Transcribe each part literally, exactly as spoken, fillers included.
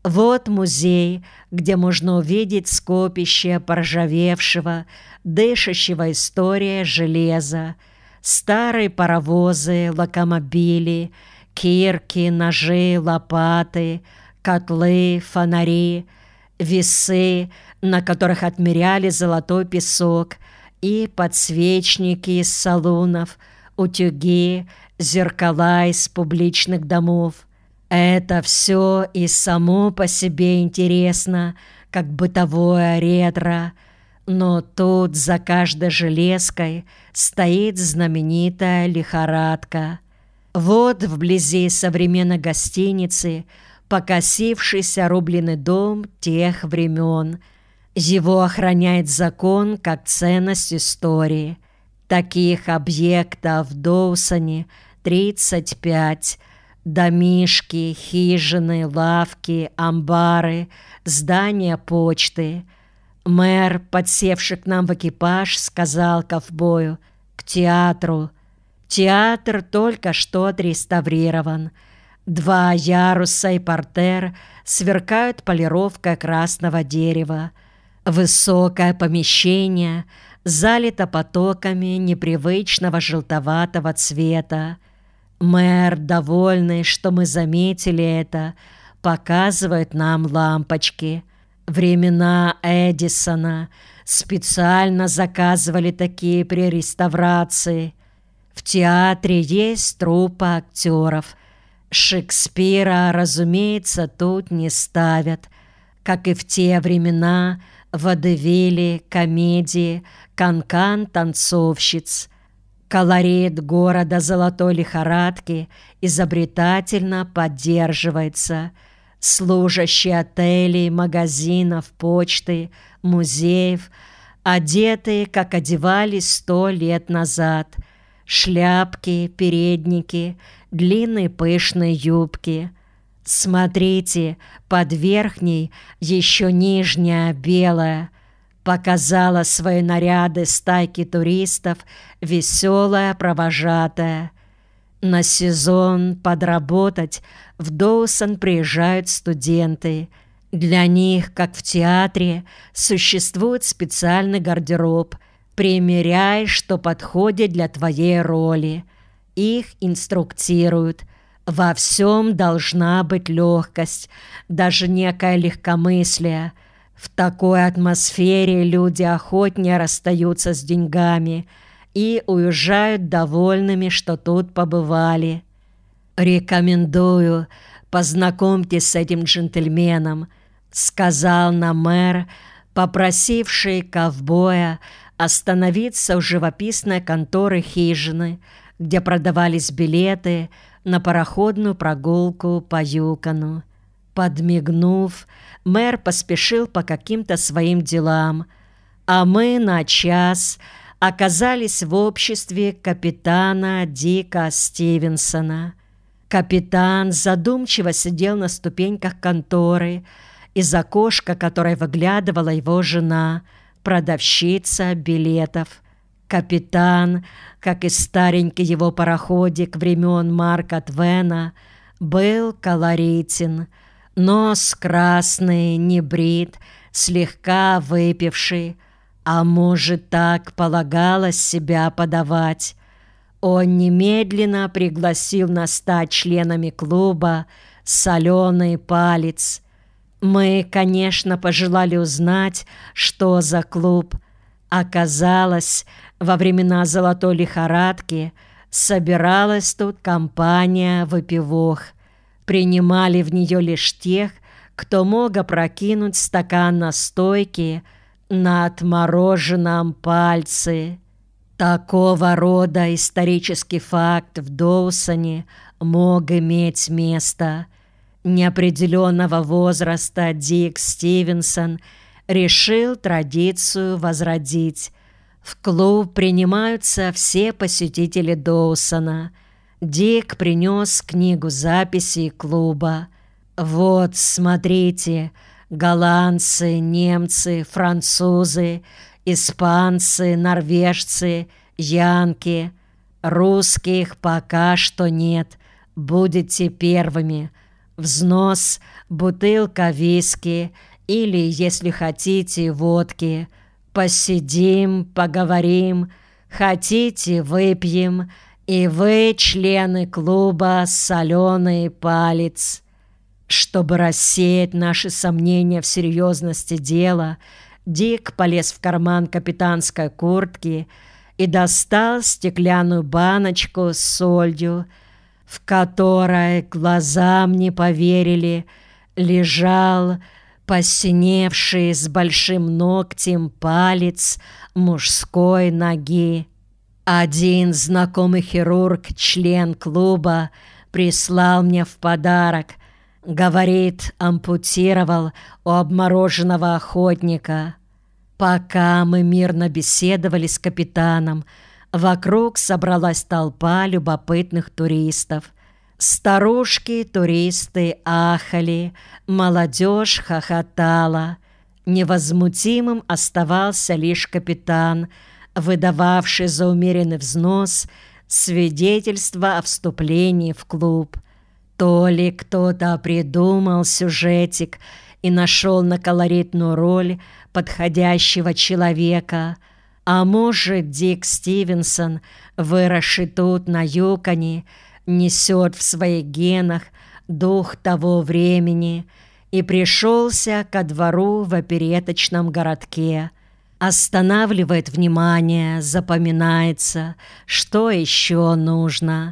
Вот музей, где можно увидеть скопище поржавевшего, дышащего историей железа, старые паровозы, локомобили, кирки, ножи, лопаты, котлы, фонари, весы, на которых отмеряли золотой песок, и подсвечники из салунов, утюги, зеркала из публичных домов. Это все и само по себе интересно, как бытовое ретро, но тут за каждой железкой стоит знаменитая лихорадка. Вот вблизи современной гостиницы покосившийся рубленый дом тех времен. Его охраняет закон как ценность истории. Таких объектов в Доусоне тридцать пять. Домишки, хижины, лавки, амбары, здания почты. Мэр, подсевший к нам в экипаж, сказал ковбою: «К театру». Театр только что отреставрирован. Два яруса и портер сверкают полировкой красного дерева. Высокое помещение залито потоками непривычного желтоватого цвета. Мэр, довольный, что мы заметили это, показывает нам лампочки. Времена Эдисона специально заказывали такие при реставрации. В театре есть труппа актеров. Шекспира, разумеется, тут не ставят. Как и в те времена, водевили, комедии, канкан танцовщиц. Колорит города золотой лихорадки изобретательно поддерживается. Служащие отелей, магазинов, почты, музеев, одетые, как одевались сто лет назад. Шляпки, передники, длинные пышные юбки. Смотрите, под верхней еще нижняя белая. Показала свои наряды стайки туристов веселая провожатая. На сезон подработать в Доусон приезжают студенты. Для них, как в театре, существует специальный гардероб. Примеряй, что подходит для твоей роли. Их инструктируют. Во всем должна быть легкость, даже некое легкомыслие. В такой атмосфере люди охотнее расстаются с деньгами и уезжают довольными, что тут побывали. «Рекомендую, познакомьтесь с этим джентльменом», — сказал нам мэр, попросивший ковбоя остановиться у живописной конторы хижины, где продавались билеты на пароходную прогулку по Юкону. Подмигнув, мэр поспешил по каким-то своим делам, а мы на час оказались в обществе капитана Дика Стивенсона. Капитан задумчиво сидел на ступеньках конторы, из окошка которой выглядывала его жена, продавщица билетов. Капитан, как и старенький его пароходик времен Марка Твена, был колоритен. Нос красный, небрит, слегка выпивший, а может, так полагалось себя подавать. Он немедленно пригласил нас стать членами клуба «Соленый палец». Мы, конечно, пожелали узнать, что за клуб. Оказалось, во времена золотой лихорадки собиралась тут компания выпивох. Принимали в нее лишь тех, кто мог опрокинуть стакан настойки на отмороженном пальце. Такого рода исторический факт в Доусоне мог иметь место. Неопределенного возраста Дик Стивенсон решил традицию возродить. В клуб принимаются все посетители Доусона. Дик принес книгу записей клуба. Вот, смотрите, голландцы, немцы, французы, испанцы, норвежцы, янки. Русских пока что нет. Будете первыми. Взнос бутылка виски или, если хотите, водки. Посидим, поговорим, хотите, выпьем, и вы, члены клуба «Соленый палец». Чтобы рассеять наши сомнения в серьезности дела, Дик полез в карман капитанской куртки и достал стеклянную баночку с солью, в которой, глазам не поверили, лежал посиневший с большим ногтем палец мужской ноги. Один знакомый хирург, член клуба, прислал мне в подарок. Говорит, ампутировал у обмороженного охотника. Пока мы мирно беседовали с капитаном, вокруг собралась толпа любопытных туристов. Старушки-туристы ахали, молодежь хохотала. Невозмутимым оставался лишь капитан, выдававший за умеренный взнос свидетельство о вступлении в клуб. То ли кто-то придумал сюжетик и нашел на колоритную роль подходящего человека, а может, Дик Стивенсон, выросший тут на Юконе, несет в своих генах дух того времени и пришелся ко двору в опереточном городке. Останавливает внимание, запоминается, что еще нужно.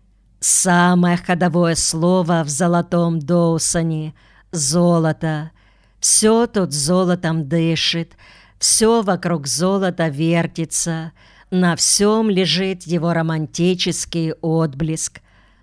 Самое ходовое слово в «Золотом Доусоне» — «золото». Все тут золотом дышит, все вокруг золота вертится, на всем лежит его романтический отблеск.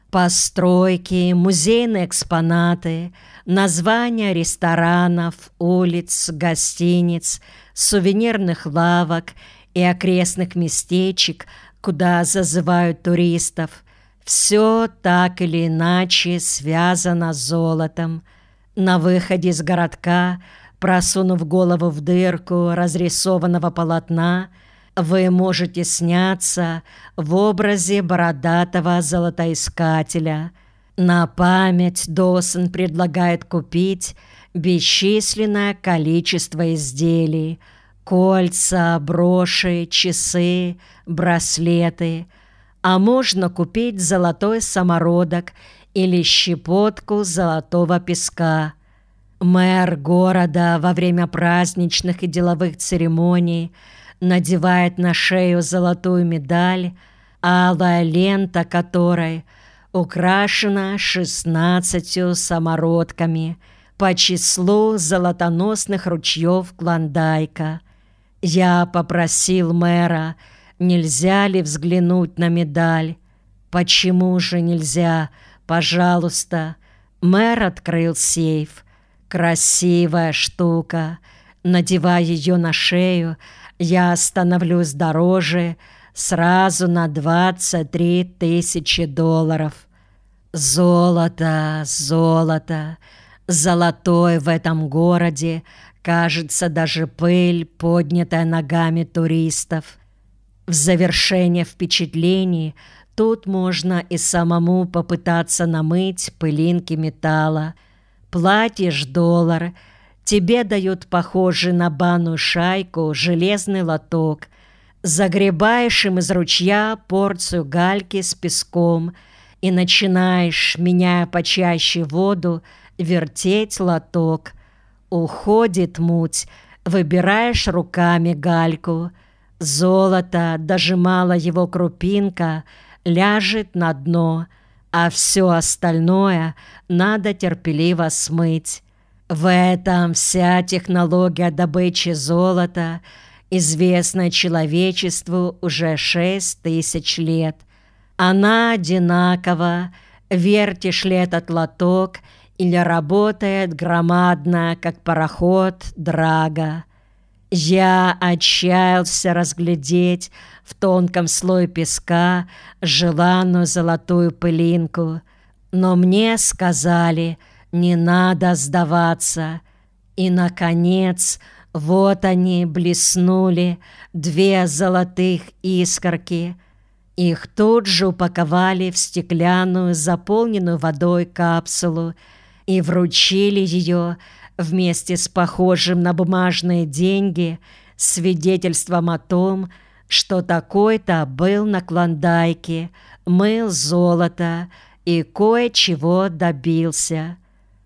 Постройки, музейные экспонаты, названия ресторанов, улиц, гостиниц, сувенирных лавок и окрестных местечек, куда зазывают туристов. Все так или иначе связано с золотом. На выходе из городка, просунув голову в дырку разрисованного полотна, вы можете сняться в образе бородатого золотоискателя. На память Доусон предлагает купить бесчисленное количество изделий: кольца, броши, часы, браслеты. А можно купить золотой самородок или щепотку золотого песка. Мэр города во время праздничных и деловых церемоний надевает на шею золотую медаль, алая лента которой украшена шестнадцатью самородками по числу золотоносных ручьев Клондайка. Я попросил мэра, нельзя ли взглянуть на медаль. Почему же нельзя? Пожалуйста. Мэр открыл сейф. Красивая штука. Надевая ее на шею, я становлюсь дороже сразу на двадцать три тысячи долларов. Золото, золото. Золотой в этом городе, кажется, даже пыль, поднятая ногами туристов. В завершение впечатлений тут можно и самому попытаться намыть пылинки металла. Платишь доллар, тебе дают похожий на банную шайку железный лоток. Загребаешь им из ручья порцию гальки с песком и начинаешь, меняя почаще воду, вертеть лоток. Уходит муть, выбираешь руками гальку. Золото, даже мало его крупинка, ляжет на дно, а все остальное надо терпеливо смыть. В этом вся технология добычи золота, известная человечеству уже шесть тысяч лет. Она одинакова, вертишь ли этот лоток или работает громадно, как пароход Драга. Я отчаялся разглядеть в тонком слое песка желанную золотую пылинку, но мне сказали, не надо сдаваться. И, наконец, вот они блеснули, две золотых искорки. Их тут же упаковали в стеклянную, заполненную водой капсулу и вручили ее вместе с похожим на бумажные деньги свидетельством о том, что такой-то был на Клондайке, мыл золото и кое-чего добился.